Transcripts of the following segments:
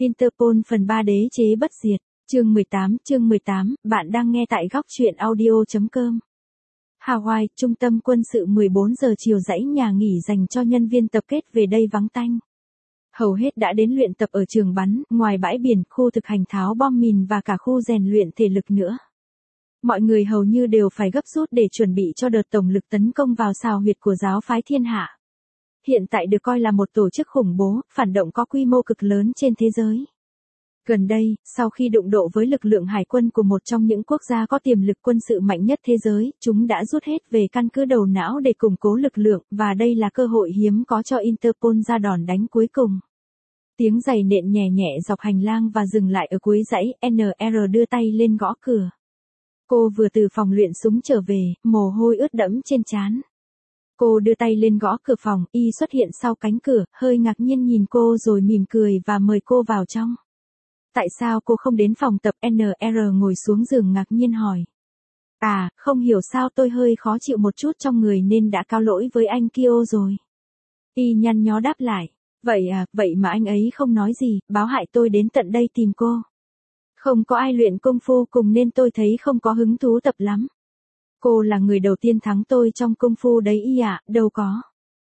Interpol phần 3 đế chế bất diệt, chương 18, bạn đang nghe tại góc truyện audio.com. Hawaii, trung tâm quân sự 14 giờ chiều dãy nhà nghỉ dành cho nhân viên tập kết về đây vắng tanh. Hầu hết đã đến luyện tập ở trường bắn, ngoài bãi biển, khu thực hành tháo bom mìn và cả khu rèn luyện thể lực nữa. Mọi người hầu như đều phải gấp rút để chuẩn bị cho đợt tổng lực tấn công vào sào huyệt của giáo phái Thiên Hạ. Hiện tại được coi là một tổ chức khủng bố, phản động có quy mô cực lớn trên thế giới. Gần đây, sau khi đụng độ với lực lượng hải quân của một trong những quốc gia có tiềm lực quân sự mạnh nhất thế giới, chúng đã rút hết về căn cứ đầu não để củng cố lực lượng, và đây là cơ hội hiếm có cho Interpol ra đòn đánh cuối cùng. Tiếng giày nện nhẹ nhẹ dọc hành lang và dừng lại ở cuối dãy, NR đưa tay lên gõ cửa. Cô vừa từ phòng luyện súng trở về, mồ hôi ướt đẫm trên trán. Cô đưa tay lên gõ cửa phòng, Y xuất hiện sau cánh cửa, hơi ngạc nhiên nhìn cô rồi mỉm cười và mời cô vào trong. Tại sao cô không đến phòng tập? NR ngồi xuống giường ngạc nhiên hỏi. Không hiểu sao tôi hơi khó chịu một chút trong người nên đã cáo lỗi với anh Kyo rồi. Y nhăn nhó đáp lại. Vậy mà anh ấy không nói gì, báo hại tôi đến tận đây tìm cô. Không có ai luyện công phu cùng nên tôi thấy không có hứng thú tập lắm. Cô là người đầu tiên thắng tôi trong công phu đấy Y ạ, đâu có.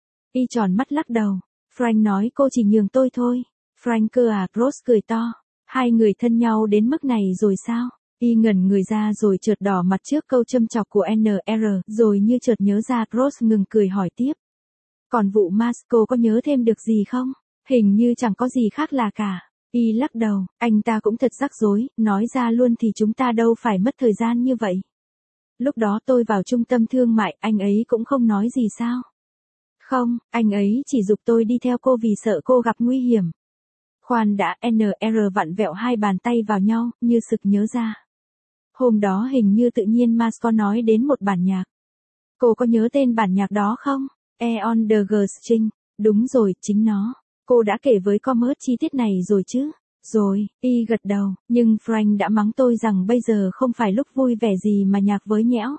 Y tròn mắt lắc đầu. Frank nói cô chỉ nhường tôi thôi. Frank cơ à? Rose cười to. Hai người thân nhau đến mức này rồi sao? Y ngẩn người ra rồi chợt đỏ mặt trước câu châm chọc của NR, rồi như chợt nhớ ra, Rose ngừng cười hỏi tiếp. Còn vụ Mars cô có nhớ thêm được gì không? Hình như chẳng có gì khác là cả. Y lắc đầu, anh ta cũng thật rắc rối, nói ra luôn thì chúng ta đâu phải mất thời gian như vậy. Lúc đó tôi vào trung tâm thương mại, anh ấy cũng không nói gì sao? Không, anh ấy chỉ giục tôi đi theo cô vì sợ cô gặp nguy hiểm. Khoan đã, NR vặn vẹo hai bàn tay vào nhau, như sực nhớ ra. Hôm đó hình như tự nhiên Mars có nói đến một bản nhạc. Cô có nhớ tên bản nhạc đó không? On the String. Đúng rồi, chính nó. Cô đã kể với Commerce chi tiết này rồi chứ? Rồi, Y gật đầu, nhưng Frank đã mắng tôi rằng bây giờ không phải lúc vui vẻ gì mà nhạc với nhẽo.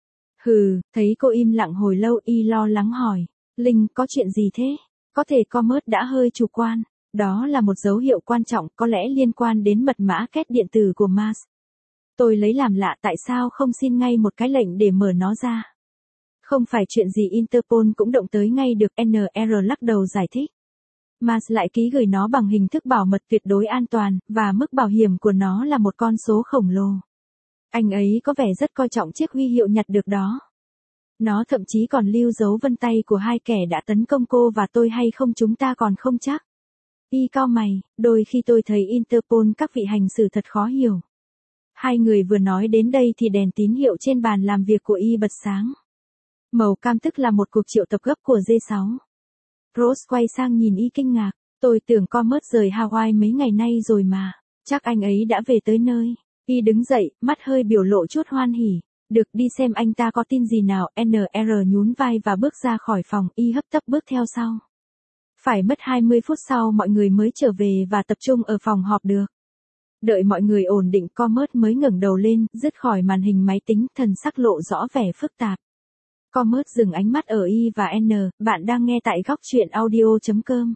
Thấy cô im lặng hồi lâu, Y lo lắng hỏi. Linh, có chuyện gì thế? Có thể Commerce đã hơi chủ quan. Đó là một dấu hiệu quan trọng, có lẽ liên quan đến mật mã két điện tử của Mars. Tôi lấy làm lạ tại sao không xin ngay một cái lệnh để mở nó ra. Không phải chuyện gì Interpol cũng động tới ngay được, NR lắc đầu giải thích. Mars lại ký gửi nó bằng hình thức bảo mật tuyệt đối an toàn, và mức bảo hiểm của nó là một con số khổng lồ. Anh ấy có vẻ rất coi trọng chiếc huy hiệu nhặt được đó. Nó thậm chí còn lưu dấu vân tay của hai kẻ đã tấn công cô và tôi hay không chúng ta còn không chắc. Y cau mày, đôi khi tôi thấy Interpol các vị hành xử thật khó hiểu. Hai người vừa nói đến đây thì đèn tín hiệu trên bàn làm việc của Y bật sáng. Màu cam tức là một cuộc triệu tập gấp của G6. Rose quay sang nhìn Y kinh ngạc. Tôi tưởng Commerce rời Hawaii mấy ngày nay rồi mà. Chắc anh ấy đã về tới nơi. Y đứng dậy, mắt hơi biểu lộ chút hoan hỉ. Được, đi xem anh ta có tin gì nào. NR nhún vai và bước ra khỏi phòng. Y hấp tấp bước theo sau. Phải mất 20 phút sau mọi người mới trở về và tập trung ở phòng họp được. Đợi mọi người ổn định, Commerce mới ngẩng đầu lên, dứt khỏi màn hình máy tính, thần sắc lộ rõ vẻ phức tạp. Commerce dừng ánh mắt ở Y và N, bạn đang nghe tại góc truyện audio.com.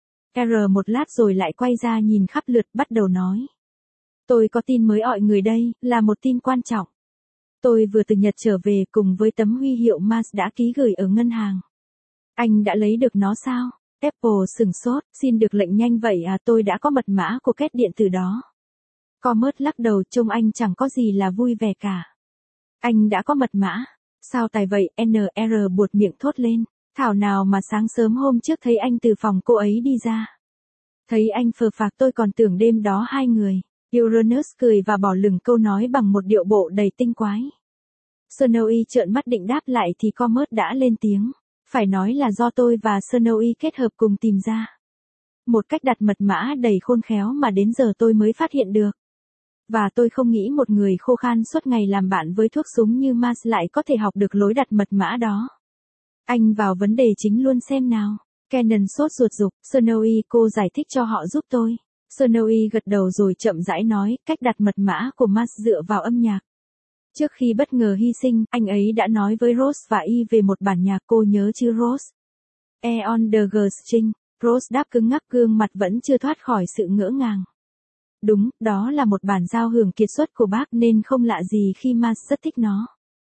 R một lát rồi lại quay ra nhìn khắp lượt, bắt đầu nói. Tôi có tin mới ọi người đây, là một tin quan trọng. Tôi vừa từ Nhật trở về cùng với tấm huy hiệu Mars đã ký gửi ở ngân hàng. Anh đã lấy được nó sao? Apple sửng sốt, xin được lệnh nhanh vậy à? Tôi đã có mật mã của két điện tử đó. Commerce lắc đầu, trông anh chẳng có gì là vui vẻ cả. Anh đã có mật mã. Sao tài vậy? NR buột miệng thốt lên. Thảo nào mà sáng sớm hôm trước thấy anh từ phòng cô ấy đi ra. Thấy anh phờ phạc tôi còn tưởng đêm đó hai người. Uranus cười và bỏ lửng câu nói bằng một điệu bộ đầy tinh quái. Snowy trợn mắt định đáp lại thì Commerce đã lên tiếng. Phải nói là do tôi và Snowy kết hợp cùng tìm ra. Một cách đặt mật mã đầy khôn khéo mà đến giờ tôi mới phát hiện được. Và tôi không nghĩ một người khô khan suốt ngày làm bạn với thuốc súng như Mars lại có thể học được lối đặt mật mã đó. Anh vào vấn đề chính luôn xem nào. Cannon sốt ruột giục, Snowy, cô giải thích cho họ giúp tôi. Snowy gật đầu rồi chậm rãi nói, cách đặt mật mã của Mars dựa vào âm nhạc. Trước khi bất ngờ hy sinh, anh ấy đã nói với Rose và Y về một bản nhạc, cô nhớ chứ Rose? On the String. Rose đáp cứng ngắc, gương mặt vẫn chưa thoát khỏi sự ngỡ ngàng. Đúng, đó là một bản giao hưởng kiệt xuất của bác nên không lạ gì khi Mars rất thích nó.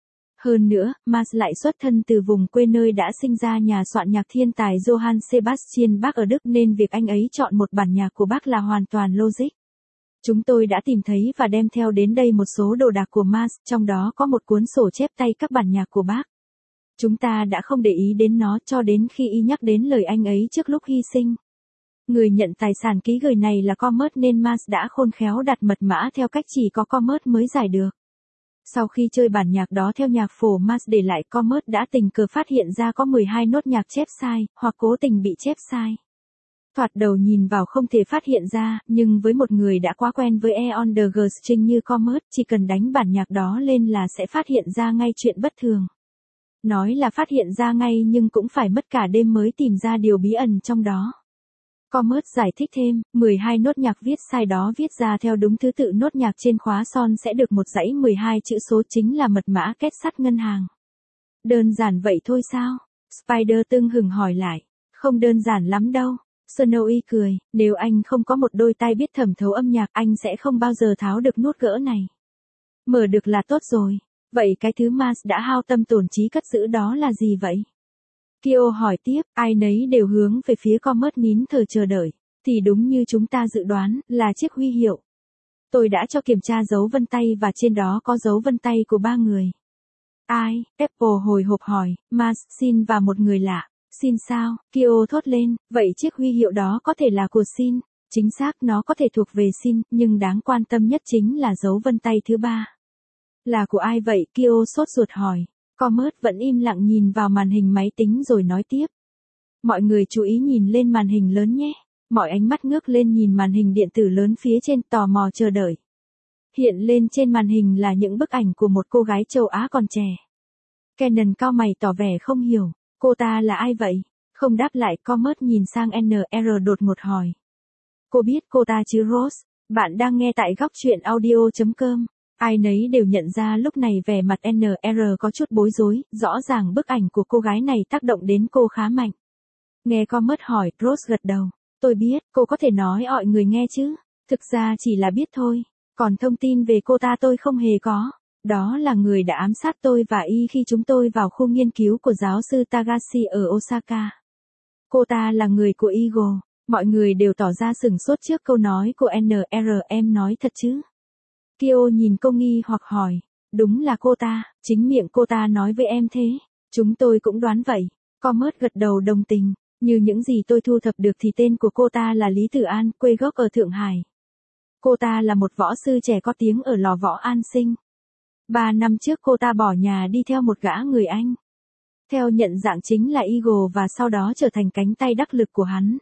Hơn nữa, Mars lại xuất thân từ vùng quê nơi đã sinh ra nhà soạn nhạc thiên tài Johann Sebastian Bach ở Đức nên việc anh ấy chọn một bản nhạc của Bach là hoàn toàn logic. Chúng tôi đã tìm thấy và đem theo đến đây một số đồ đạc của Mars, trong đó có một cuốn sổ chép tay các bản nhạc của Bach. Chúng ta đã không để ý đến nó cho đến khi y nhắc đến lời anh ấy trước lúc hy sinh. Người nhận tài sản ký gửi này là Comet nên Mars đã khôn khéo đặt mật mã theo cách chỉ có Comet mới giải được. Sau khi chơi bản nhạc đó theo nhạc phổ Mars để lại, Comet đã tình cờ phát hiện ra có 12 nốt nhạc chép sai, hoặc cố tình bị chép sai. Thoạt đầu nhìn vào không thể phát hiện ra, nhưng với một người đã quá quen với Eon the String như Comet, chỉ cần đánh bản nhạc đó lên là sẽ phát hiện ra ngay chuyện bất thường. Nói là phát hiện ra ngay nhưng cũng phải mất cả đêm mới tìm ra điều bí ẩn trong đó. Comet giải thích thêm, 12 nốt nhạc viết sai đó viết ra theo đúng thứ tự nốt nhạc trên khóa son sẽ được một dãy 12 chữ số, chính là mật mã kết sắt ngân hàng. Đơn giản vậy thôi sao? Spider tưng hừng hỏi lại. Không đơn giản lắm đâu. Snowy cười, nếu anh không có một đôi tai biết thẩm thấu âm nhạc anh sẽ không bao giờ tháo được nút gỡ này. Mở được là tốt rồi. Vậy cái thứ Mars đã hao tâm tổn trí cất giữ đó là gì vậy? Kyo hỏi tiếp, ai nấy đều hướng về phía Comet nín thở chờ đợi. Thì đúng như chúng ta dự đoán, là chiếc huy hiệu. Tôi đã cho kiểm tra dấu vân tay và trên đó có dấu vân tay của 3 người. Ai? Apple hồi hộp hỏi, Mars, Sin và một người lạ. Sin sao? Kyo thốt lên, vậy chiếc huy hiệu đó có thể là của Sin. Chính xác, nó có thể thuộc về Sin, nhưng đáng quan tâm nhất chính là dấu vân tay thứ 3. Là của ai vậy? Kyo sốt ruột hỏi. Comet vẫn im lặng nhìn vào màn hình máy tính rồi nói tiếp. Mọi người chú ý nhìn lên màn hình lớn nhé. Mọi ánh mắt ngước lên nhìn màn hình điện tử lớn phía trên, tò mò chờ đợi. Hiện lên trên màn hình là những bức ảnh của một cô gái châu Á còn trẻ. Cannon cau mày tỏ vẻ không hiểu. Cô ta là ai vậy? Không đáp lại, Comet nhìn sang NR đột ngột hỏi. Cô biết cô ta chứ Rose? Bạn đang nghe tại góc truyện audio.com. Ai nấy đều nhận ra lúc này vẻ mặt NR có chút bối rối, rõ ràng bức ảnh của cô gái này tác động đến cô khá mạnh. Nghe Comet hỏi, Rose gật đầu. Tôi biết, cô có thể nói mọi người nghe chứ? Thực ra chỉ là biết thôi. Còn thông tin về cô ta tôi không hề có. Đó là người đã ám sát tôi và y khi chúng tôi vào khu nghiên cứu của giáo sư Tagashi ở Osaka. Cô ta là người của Eagle. Mọi người đều tỏ ra sửng sốt trước câu nói của NR, em nói thật chứ? Kyo nhìn cô nghi hoặc hỏi. Đúng là cô ta, chính miệng cô ta nói với em thế. Chúng tôi cũng đoán vậy. Comet gật đầu đồng tình. Như những gì tôi thu thập được thì tên của cô ta là Lý Tử An, quê gốc ở Thượng Hải. Cô ta là một võ sư trẻ có tiếng ở lò võ An Sinh. 3 năm trước cô ta bỏ nhà đi theo một gã người Anh. Theo nhận dạng chính là Eagle và sau đó trở thành cánh tay đắc lực của hắn.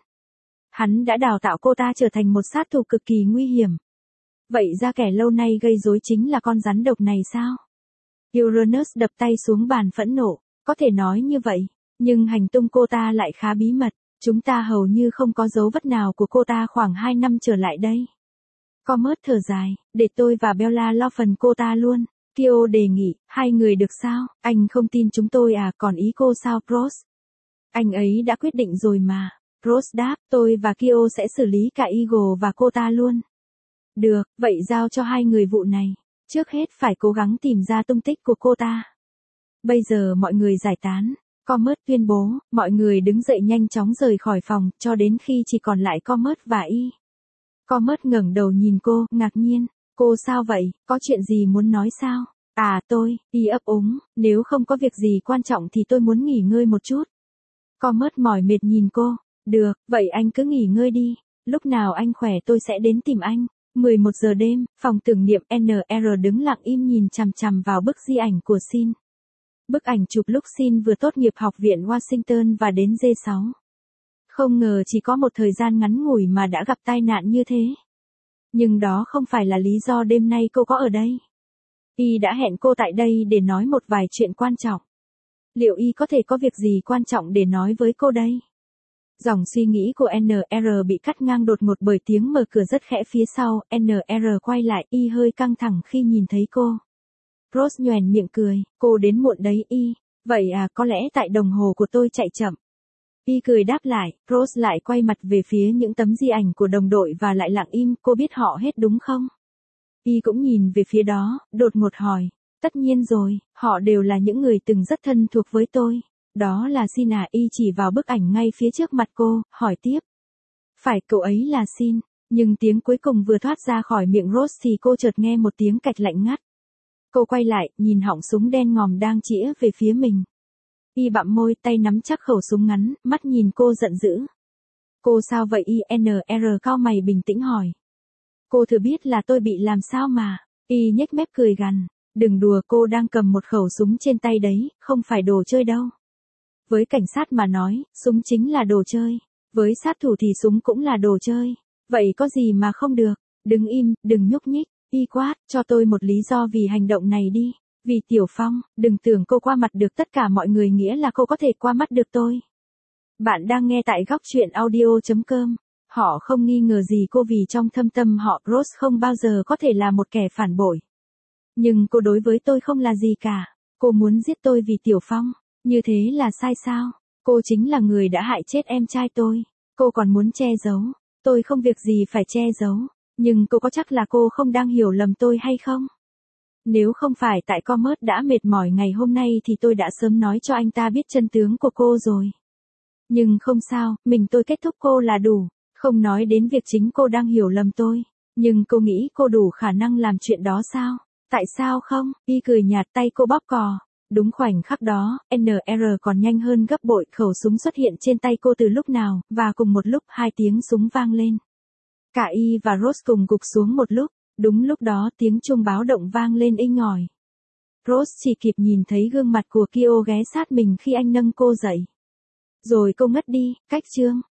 Hắn đã đào tạo cô ta trở thành một sát thủ cực kỳ nguy hiểm. Vậy ra kẻ lâu nay gây rối chính là con rắn độc này sao? Uranus đập tay xuống bàn phẫn nộ. Có thể nói như vậy. Nhưng hành tung cô ta lại khá bí mật. Chúng ta hầu như không có dấu vết nào của cô ta khoảng 2 năm trở lại đây. Comet thở dài, để tôi và Bella lo phần cô ta luôn. Kyo đề nghị, 2 người được sao? Anh không tin chúng tôi à, còn ý cô sao Rose? Anh ấy đã quyết định rồi mà. Rose đáp, tôi và Kyo sẽ xử lý cả Eagle và cô ta luôn. Được, vậy giao cho 2 người vụ này. Trước hết phải cố gắng tìm ra tung tích của cô ta. Bây giờ mọi người giải tán. Comet tuyên bố, mọi người đứng dậy nhanh chóng rời khỏi phòng, cho đến khi chỉ còn lại Comet và Y. Comet ngẩng đầu nhìn cô, ngạc nhiên. Cô sao vậy, có chuyện gì muốn nói sao? À tôi, Y ấp úng, nếu không có việc gì quan trọng thì tôi muốn nghỉ ngơi một chút. Comet mỏi mệt nhìn cô. Được, vậy anh cứ nghỉ ngơi đi. Lúc nào anh khỏe tôi sẽ đến tìm anh. 11 giờ đêm, phòng tưởng niệm NR đứng lặng im nhìn chằm chằm vào bức di ảnh của Sin. Bức ảnh chụp lúc Sin vừa tốt nghiệp học viện Washington và đến G6. Không ngờ chỉ có một thời gian ngắn ngủi mà đã gặp tai nạn như thế. Nhưng đó không phải là lý do đêm nay cô có ở đây. Y đã hẹn cô tại đây để nói một vài chuyện quan trọng. Liệu Y có thể có việc gì quan trọng để nói với cô đây? Dòng suy nghĩ của NR bị cắt ngang đột ngột bởi tiếng mở cửa rất khẽ phía sau. NR quay lại, Y hơi căng thẳng khi nhìn thấy cô. Rose nhoẻn miệng cười, cô đến muộn đấy Y. Vậy à, có lẽ tại đồng hồ của tôi chạy chậm. Y cười đáp lại, Rose lại quay mặt về phía những tấm di ảnh của đồng đội và lại lặng im, cô biết họ hết đúng không? Y cũng nhìn về phía đó, đột ngột hỏi. Tất nhiên rồi, họ đều là những người từng rất thân thuộc với tôi. Đó là Sin à? Y chỉ vào bức ảnh ngay phía trước mặt cô, hỏi tiếp. Phải, cậu ấy là Sin. Nhưng tiếng cuối cùng vừa thoát ra khỏi miệng Rose thì cô chợt nghe một tiếng cạch lạnh ngắt. Cô quay lại, nhìn họng súng đen ngòm đang chĩa về phía mình. Y bặm môi, tay nắm chắc khẩu súng ngắn, mắt nhìn cô giận dữ. Cô sao vậy? INR cau mày bình tĩnh hỏi. Cô thừa biết là tôi bị làm sao mà. Y nhếch mép cười gằn. Đừng đùa, cô đang cầm một khẩu súng trên tay đấy, không phải đồ chơi đâu. Với cảnh sát mà nói, súng chính là đồ chơi. Với sát thủ thì súng cũng là đồ chơi. Vậy có gì mà không được? Đứng im, đừng nhúc nhích. Y quát, cho tôi một lý do vì hành động này đi. Vì Tiểu Phong, đừng tưởng cô qua mặt được tất cả mọi người nghĩa là cô có thể qua mắt được tôi. Bạn đang nghe tại góc truyện audio.com. Họ không nghi ngờ gì cô vì trong thâm tâm họ Rose không bao giờ có thể là một kẻ phản bội. Nhưng cô đối với tôi không là gì cả. Cô muốn giết tôi vì Tiểu Phong. Như thế là sai sao? Cô chính là người đã hại chết em trai tôi. Cô còn muốn che giấu. Tôi không việc gì phải che giấu. Nhưng cô có chắc là cô không đang hiểu lầm tôi hay không? Nếu không phải tại Comet đã mệt mỏi ngày hôm nay thì tôi đã sớm nói cho anh ta biết chân tướng của cô rồi. Nhưng không sao, mình tôi kết thúc cô là đủ. Không nói đến việc chính cô đang hiểu lầm tôi. Nhưng cô nghĩ cô đủ khả năng làm chuyện đó sao? Tại sao không? Y cười nhạt, tay cô bóp cò. Đúng khoảnh khắc đó, NR còn nhanh hơn gấp bội, khẩu súng xuất hiện trên tay cô từ lúc nào, và cùng một lúc 2 tiếng súng vang lên. Cả Y và Rose cùng gục xuống một lúc. Đúng lúc đó tiếng chuông báo động vang lên inh ỏi. Rose chỉ kịp nhìn thấy gương mặt của Kyo ghé sát mình khi anh nâng cô dậy. Rồi cô ngất đi, cách chương.